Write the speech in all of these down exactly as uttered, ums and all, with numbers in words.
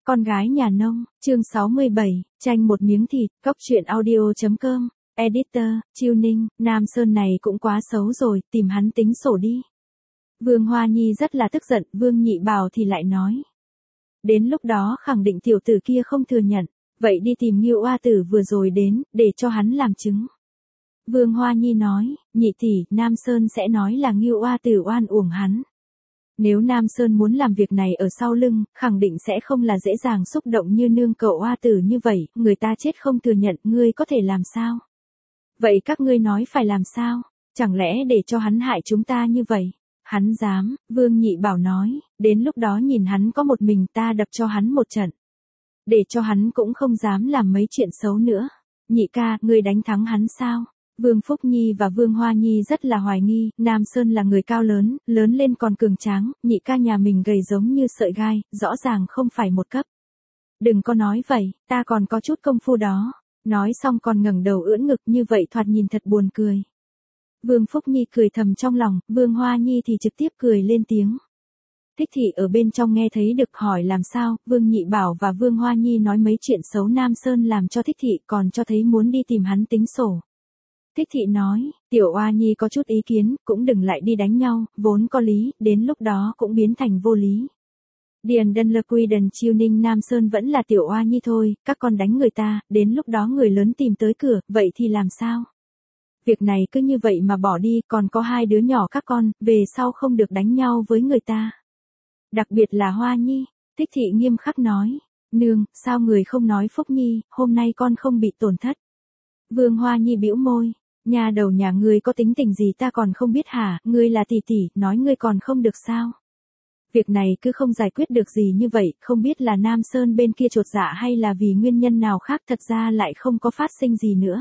Con gái nhà nông, chương sáu mươi bảy, tranh một miếng thịt, cóc truyện audio chấm com, editor, Chiêu Ninh, Nam Sơn này cũng quá xấu rồi, tìm hắn tính sổ đi. Vương Hoa Nhi rất là tức giận, Vương Nhị Bảo thì lại nói. Đến lúc đó khẳng định tiểu tử kia không thừa nhận, vậy đi tìm Ngưu Oa Tử vừa rồi đến, để cho hắn làm chứng. Vương Hoa Nhi nói, nhị tỷ, Nam Sơn sẽ nói là Ngưu Oa Tử oan uổng hắn. Nếu Nam Sơn muốn làm việc này ở sau lưng, khẳng định sẽ không là dễ dàng xúc động như nương cậu Oa Tử như vậy, người ta chết không thừa nhận, ngươi có thể làm sao? Vậy các ngươi nói phải làm sao? Chẳng lẽ để cho hắn hại chúng ta như vậy? Hắn dám, Vương Nhị Bảo nói, đến lúc đó nhìn hắn có một mình ta đập cho hắn một trận. Để cho hắn cũng không dám làm mấy chuyện xấu nữa. Nhị ca, ngươi đánh thắng hắn sao? Vương Phúc Nhi và Vương Hoa Nhi rất là hoài nghi, Nam Sơn là người cao lớn, lớn lên còn cường tráng, nhị ca nhà mình gầy giống như sợi gai, rõ ràng không phải một cấp. Đừng có nói vậy, ta còn có chút công phu đó. Nói xong còn ngẩng đầu ưỡn ngực như vậy thoạt nhìn thật buồn cười. Vương Phúc Nhi cười thầm trong lòng, Vương Hoa Nhi thì trực tiếp cười lên tiếng. Thích thị ở bên trong nghe thấy được hỏi làm sao, Vương Nhị Bảo và Vương Hoa Nhi nói mấy chuyện xấu Nam Sơn làm cho thích thị còn cho thấy muốn đi tìm hắn tính sổ. Thích thị nói, tiểu Oa Nhi có chút ý kiến, cũng đừng lại đi đánh nhau, vốn có lý, đến lúc đó cũng biến thành vô lý. Điền Đân Lơ Quy Đần Chiêu Ninh Nam Sơn vẫn là tiểu Oa Nhi thôi, các con đánh người ta, đến lúc đó người lớn tìm tới cửa, vậy thì làm sao? Việc này cứ như vậy mà bỏ đi, còn có hai đứa nhỏ các con, về sau không được đánh nhau với người ta. Đặc biệt là Hoa Nhi, Thích thị nghiêm khắc nói, nương, sao người không nói Phúc Nhi, hôm nay con không bị tổn thất. Vương Hoa Nhi bĩu môi, nhà đầu nhà ngươi có tính tình gì ta còn không biết hả, ngươi là tỷ tỷ, nói ngươi còn không được sao. Việc này cứ không giải quyết được gì như vậy, không biết là Nam Sơn bên kia chột dạ hay là vì nguyên nhân nào khác thật ra lại không có phát sinh gì nữa.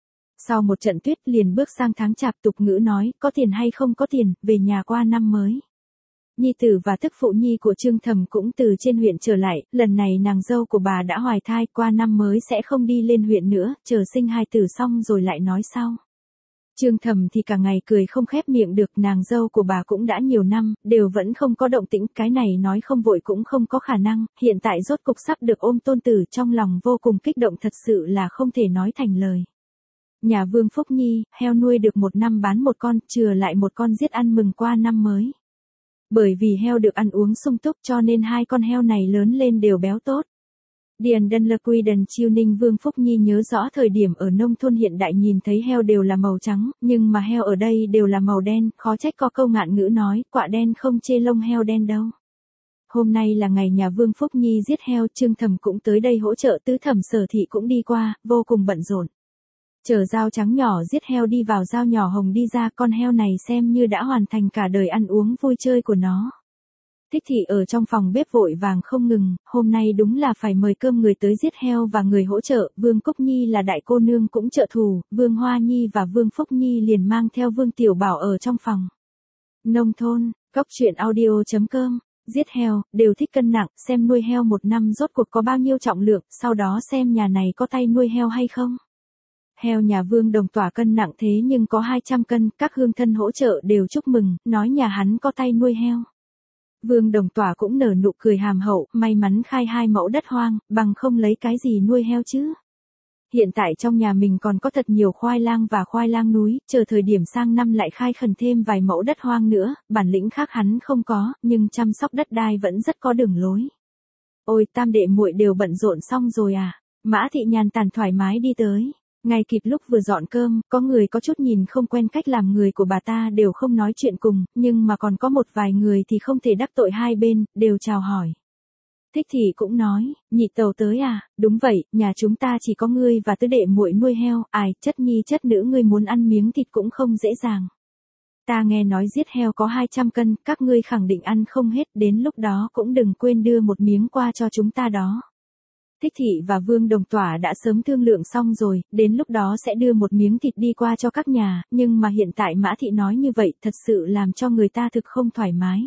Sau một trận tuyết liền bước sang tháng chạp tục ngữ nói, có tiền hay không có tiền, về nhà qua năm mới. Nhi tử và tức phụ nhi của Trương Thầm cũng từ trên huyện trở lại, lần này nàng dâu của bà đã hoài thai, qua năm mới sẽ không đi lên huyện nữa, chờ sinh hai tử xong rồi lại nói sau. Trương Thầm thì cả ngày cười không khép miệng được, nàng dâu của bà cũng đã nhiều năm, đều vẫn không có động tĩnh, cái này nói không vội cũng không có khả năng, hiện tại rốt cục sắp được ôm tôn tử, trong lòng vô cùng kích động, thật sự là không thể nói thành lời. Nhà Vương Phúc Nhi, heo nuôi được một năm bán một con, chừa lại một con giết ăn mừng qua năm mới. Bởi vì heo được ăn uống sung túc cho nên hai con heo này lớn lên đều béo tốt. Điền Đân Lơ Quy Đần Chiêu Ninh Vương Phúc Nhi nhớ rõ thời điểm ở nông thôn hiện đại nhìn thấy heo đều là màu trắng, nhưng mà heo ở đây đều là màu đen, khó trách có câu ngạn ngữ nói, quạ đen không chê lông heo đen đâu. Hôm nay là ngày nhà Vương Phúc Nhi giết heo, Trương Thầm cũng tới đây hỗ trợ, tứ thẩm Sở thị cũng đi qua, vô cùng bận rộn. Chờ dao trắng nhỏ giết heo đi vào, dao nhỏ hồng đi ra, con heo này xem như đã hoàn thành cả đời ăn uống vui chơi của nó. Thích thị ở trong phòng bếp vội vàng không ngừng, hôm nay đúng là phải mời cơm người tới giết heo và người hỗ trợ, Vương Cúc Nhi là đại cô nương cũng trợ thủ, Vương Hoa Nhi và Vương Phúc Nhi liền mang theo Vương Tiểu Bảo ở trong phòng. Nông thôn, cóc truyện audio chấm com, giết heo, đều thích cân nặng, xem nuôi heo một năm rốt cuộc có bao nhiêu trọng lượng, sau đó xem nhà này có tay nuôi heo hay không. Heo nhà Vương Đồng Tỏa cân nặng thế nhưng có hai trăm cân, các hương thân hỗ trợ đều chúc mừng, nói nhà hắn có tay nuôi heo. Vương Đồng Tỏa cũng nở nụ cười hàm hậu, may mắn khai hai mẫu đất hoang, bằng không lấy cái gì nuôi heo chứ. Hiện tại trong nhà mình còn có thật nhiều khoai lang và khoai lang núi, chờ thời điểm sang năm lại khai khẩn thêm vài mẫu đất hoang nữa, bản lĩnh khác hắn không có, nhưng chăm sóc đất đai vẫn rất có đường lối. Ôi, tam đệ muội đều bận rộn xong rồi à? Mã Thị nhàn tản thoải mái đi tới. Ngay kịp lúc vừa dọn cơm, có người có chút nhìn không quen cách làm người của bà ta đều không nói chuyện cùng, nhưng mà còn có một vài người thì không thể đắc tội hai bên, đều chào hỏi. Thích thị cũng nói, nhị tẩu tới à, đúng vậy, nhà chúng ta chỉ có ngươi và tứ đệ muội nuôi heo, ai, chất nhi chất nữ ngươi muốn ăn miếng thịt cũng không dễ dàng. Ta nghe nói giết heo có hai trăm cân, các ngươi khẳng định ăn không hết, đến lúc đó cũng đừng quên đưa một miếng qua cho chúng ta đó. Thích thị và Vương Đồng Tỏa đã sớm thương lượng xong rồi, đến lúc đó sẽ đưa một miếng thịt đi qua cho các nhà, nhưng mà hiện tại Mã Thị nói như vậy thật sự làm cho người ta thực không thoải mái.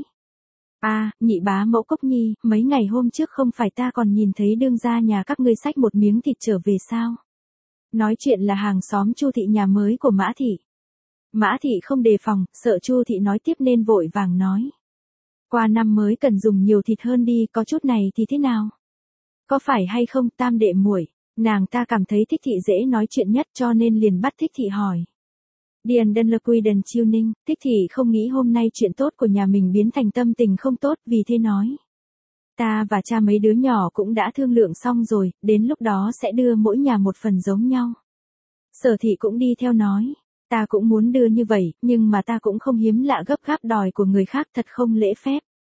À, nhị bá mẫu Cốc Nhi, mấy ngày hôm trước không phải ta còn nhìn thấy đương gia nhà các ngươi xách một miếng thịt trở về sao? Nói chuyện là hàng xóm Chu Thị nhà mới của Mã Thị. Mã Thị không đề phòng, sợ Chu Thị nói tiếp nên vội vàng nói. Qua năm mới cần dùng nhiều thịt hơn đi, có chút này thì thế nào? Có phải hay không tam đệ muội? Nàng ta cảm thấy Thích Thị dễ nói chuyện nhất cho nên liền bắt Thích Thị hỏi. Điền đơn lực quy đần chiêu ninh, Thích Thị không nghĩ hôm nay chuyện tốt của nhà mình biến thành tâm tình không tốt vì thế nói. Ta và cha mấy đứa nhỏ cũng đã thương lượng xong rồi, đến lúc đó sẽ đưa mỗi nhà một phần giống nhau. Sở Thị cũng đi theo nói. Ta cũng muốn đưa như vậy, nhưng mà ta cũng không hiếm lạ gấp gáp đòi của người khác thật không lễ phép.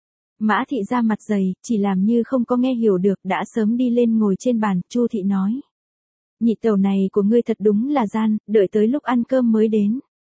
Mã Thị ra mặt dày, chỉ làm như không có nghe hiểu được, đã sớm đi lên ngồi trên bàn, Chu Thị nói. Nhị tẩu này của ngươi thật đúng là gian, đợi tới lúc ăn cơm mới đến.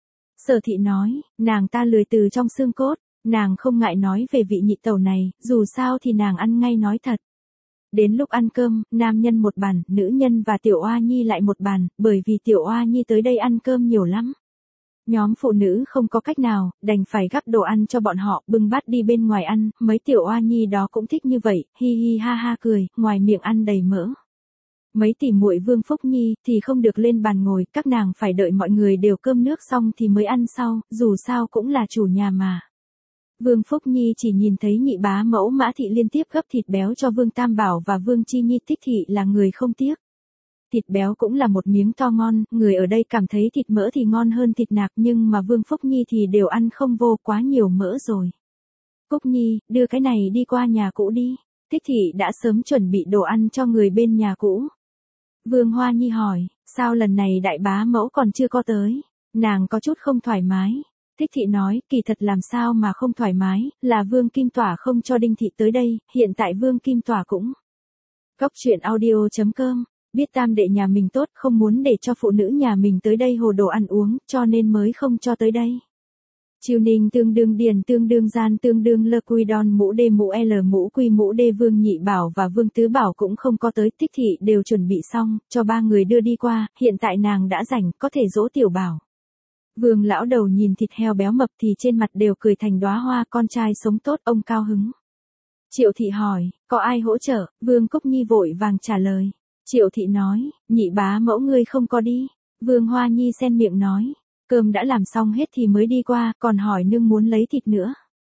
Sở Thị nói, nàng ta lười từ trong xương cốt, nàng không ngại nói về vị nhị tẩu này, dù sao thì nàng ăn ngay nói thật. Đến lúc ăn cơm, nam nhân một bàn, nữ nhân và Tiểu Oa Nhi lại một bàn, bởi vì Tiểu Oa Nhi tới đây ăn cơm nhiều lắm. Nhóm phụ nữ không có cách nào, đành phải gắp đồ ăn cho bọn họ, bưng bát đi bên ngoài ăn, mấy Tiểu Oa Nhi đó cũng thích như vậy, hi hi ha ha cười, ngoài miệng ăn đầy mỡ. Mấy tỷ muội Vương Phúc Nhi thì không được lên bàn ngồi, các nàng phải đợi mọi người đều cơm nước xong thì mới ăn sau, dù sao cũng là chủ nhà mà. Vương Phúc Nhi chỉ nhìn thấy nhị bá mẫu Mã Thị liên tiếp gấp thịt béo cho Vương Tam Bảo và Vương Chi Nhi, Thích Thị là người không tiếc. Thịt béo cũng là một miếng to ngon, người ở đây cảm thấy thịt mỡ thì ngon hơn thịt nạc nhưng mà Vương Phúc Nhi thì đều ăn không vô, quá nhiều mỡ rồi. Cúc Nhi, đưa cái này đi qua nhà cũ đi. Thích Thị đã sớm chuẩn bị đồ ăn cho người bên nhà cũ. Vương Hoa Nhi hỏi, sao lần này đại bá mẫu còn chưa có tới? Nàng có chút không thoải mái. Thích Thị nói, kỳ thật làm sao mà không thoải mái, là Vương Kim Tỏa không cho Đinh Thị tới đây, hiện tại Vương Kim Tỏa cũng. Góc truyện audio chấm com, biết tam đệ nhà mình tốt, không muốn để cho phụ nữ nhà mình tới đây hồ đồ ăn uống, cho nên mới không cho tới đây. Chiêu ninh tương đương điền tương đương gian tương đương lơ quy đòn mũ đê mũ L mũ quy mũ đê Vương Nhị Bảo và Vương Tứ Bảo cũng không có tới, Thích Thị đều chuẩn bị xong, cho ba người đưa đi qua, hiện tại nàng đã rảnh, có thể dỗ Tiểu Bảo. Vương lão đầu nhìn thịt heo béo mập thì trên mặt đều cười thành đóa hoa, con trai sống tốt, ông cao hứng. Triệu Thị hỏi, có ai hỗ trợ? Vương Cúc Nhi vội vàng trả lời. Triệu Thị nói, nhị bá mẫu ngươi không có đi. Vương Hoa Nhi xen miệng nói, cơm đã làm xong hết thì mới đi qua, còn hỏi nương muốn lấy thịt nữa.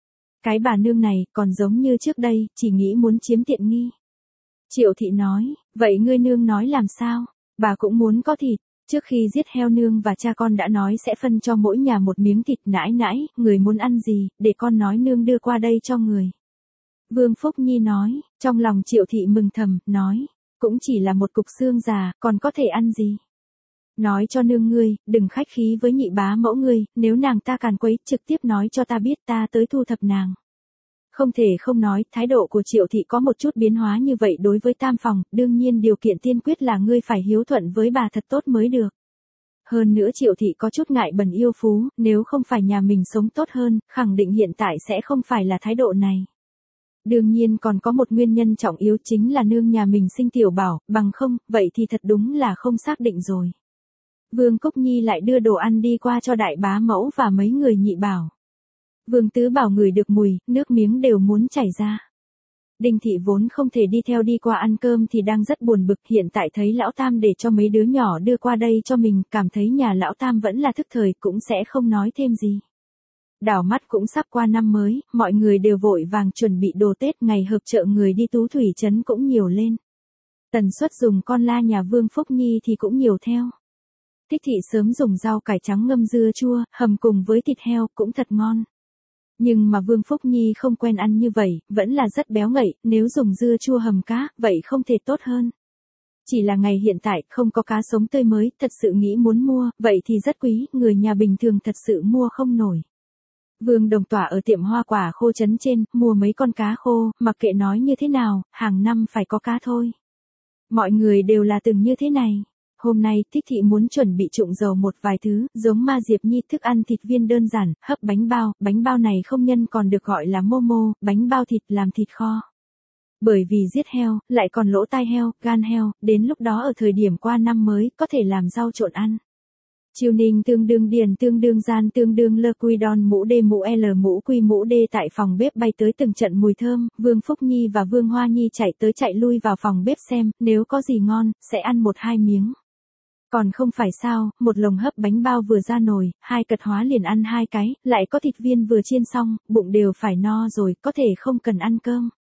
Cái bà nương này còn giống như trước đây, chỉ nghĩ muốn chiếm tiện nghi. Triệu Thị nói, vậy ngươi nương nói làm sao? Bà cũng muốn có thịt. Trước khi giết heo nương và cha con đã nói sẽ phân cho mỗi nhà một miếng thịt, nãi nãi, người muốn ăn gì, để con nói nương đưa qua đây cho người. Vương Phúc Nhi nói, trong lòng Triệu Thị mừng thầm, nói, cũng chỉ là một cục xương già, còn có thể ăn gì. Nói cho nương ngươi, đừng khách khí với nhị bá mẫu ngươi, nếu nàng ta càn quấy, trực tiếp nói cho ta biết ta tới thu thập nàng. Không thể không nói, thái độ của Triệu Thị có một chút biến hóa như vậy đối với tam phòng, đương nhiên điều kiện tiên quyết là ngươi phải hiếu thuận với bà thật tốt mới được. Hơn nữa Triệu Thị có chút ngại bần yêu phú, nếu không phải nhà mình sống tốt hơn, khẳng định hiện tại sẽ không phải là thái độ này. Đương nhiên còn có một nguyên nhân trọng yếu chính là nương nhà mình sinh Tiểu Bảo, bằng không, vậy thì thật đúng là không xác định rồi. Vương Cúc Nhi lại đưa đồ ăn đi qua cho đại bá mẫu và mấy người nhị bảo. Vương Tứ Bảo ngửi được mùi, nước miếng đều muốn chảy ra. Đinh Thị vốn không thể đi theo đi qua ăn cơm thì đang rất buồn bực, hiện tại thấy lão tam để cho mấy đứa nhỏ đưa qua đây cho mình, cảm thấy nhà lão tam vẫn là thức thời, cũng sẽ không nói thêm gì. Đảo mắt cũng sắp qua năm mới, mọi người đều vội vàng chuẩn bị đồ Tết, ngày hợp chợ người đi Tú Thủy Trấn cũng nhiều lên. Tần suất dùng con la nhà Vương Phúc Nhi thì cũng nhiều theo. Thích Thị sớm dùng rau cải trắng ngâm dưa chua, hầm cùng với thịt heo, cũng thật ngon. Nhưng mà Vương Phúc Nhi không quen ăn như vậy, vẫn là rất béo ngậy, nếu dùng dưa chua hầm cá, vậy không thể tốt hơn. Chỉ là ngày hiện tại không có cá sống tươi mới, thật sự nghĩ muốn mua, vậy thì rất quý, người nhà bình thường thật sự mua không nổi. Vương Đồng Tỏa ở tiệm hoa quả khô trấn trên, mua mấy con cá khô, mặc kệ nói như thế nào, hàng năm phải có cá thôi. Mọi người đều là từng như thế này. Hôm nay, Thích Thị muốn chuẩn bị trụng dầu một vài thứ, giống Ma Diệp Nhi thức ăn thịt viên đơn giản, hấp bánh bao, bánh bao này không nhân còn được gọi là momo, bánh bao thịt làm thịt kho. Bởi vì giết heo, lại còn lỗ tai heo, gan heo, đến lúc đó ở thời điểm qua năm mới, có thể làm rau trộn ăn. Chiêu ninh tương đương điền tương đương gian tương đương lơ quy đòn mũ đê mũ L mũ quy mũ đê tại phòng bếp bay tới từng trận mùi thơm, Vương Phúc Nhi và Vương Hoa Nhi chạy tới chạy lui vào phòng bếp xem, nếu có gì ngon, sẽ ăn một hai miếng. Còn không phải sao, một lồng hấp bánh bao vừa ra nồi, hai cật hóa liền ăn hai cái, lại có thịt viên vừa chiên xong, bụng đều phải no rồi, có thể không cần ăn cơm.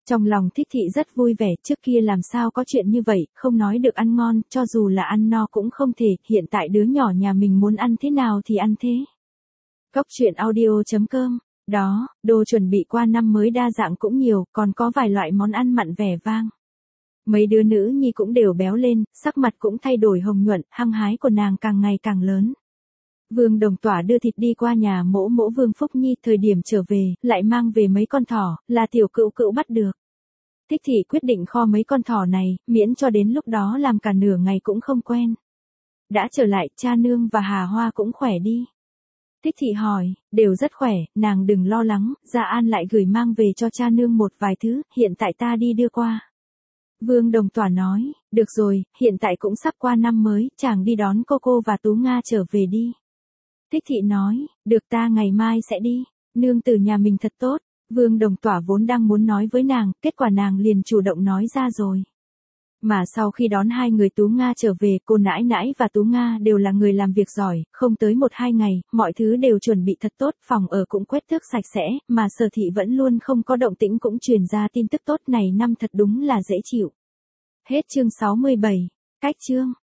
Trong lòng Thích Thị rất vui vẻ, trước kia làm sao có chuyện như vậy, không nói được ăn ngon, cho dù là ăn no cũng không thể, hiện tại đứa nhỏ nhà mình muốn ăn thế nào thì ăn thế. Cốc truyện audio chấm com. Đó, đồ chuẩn bị qua năm mới đa dạng cũng nhiều, còn có vài loại món ăn mặn vẻ vang. Mấy đứa nữ nhi cũng đều béo lên, sắc mặt cũng thay đổi hồng nhuận, hăng hái của nàng càng ngày càng lớn. Vương Đồng Tỏa đưa thịt đi qua nhà mỗ mỗ Vương Phúc Nhi, thời điểm trở về, lại mang về mấy con thỏ, là tiểu cữu cữu bắt được. Thích Thị quyết định kho mấy con thỏ này, miễn cho đến lúc đó làm cả nửa ngày cũng không quen. Đã trở lại, cha nương và Hà Hoa cũng khỏe đi. Thích Thị hỏi, đều rất khỏe, nàng đừng lo lắng, Gia An lại gửi mang về cho cha nương một vài thứ, hiện tại ta đi đưa qua. Vương Đồng Tỏa nói, được rồi, hiện tại cũng sắp qua năm mới, chàng đi đón cô cô và Tú Nga trở về đi. Thích Thị nói, được ta ngày mai sẽ đi, nương tử nhà mình thật tốt. Vương Đồng Tỏa vốn đang muốn nói với nàng, kết quả nàng liền chủ động nói ra rồi. Mà sau khi đón hai người Tú Nga trở về, cô nãi nãi và Tú Nga đều là người làm việc giỏi, không tới một hai ngày, mọi thứ đều chuẩn bị thật tốt, phòng ở cũng quét tước sạch sẽ, mà Sở Thị vẫn luôn không có động tĩnh cũng truyền ra tin tức tốt này năm thật đúng là dễ chịu. Hết chương sáu mươi bảy, cách chương.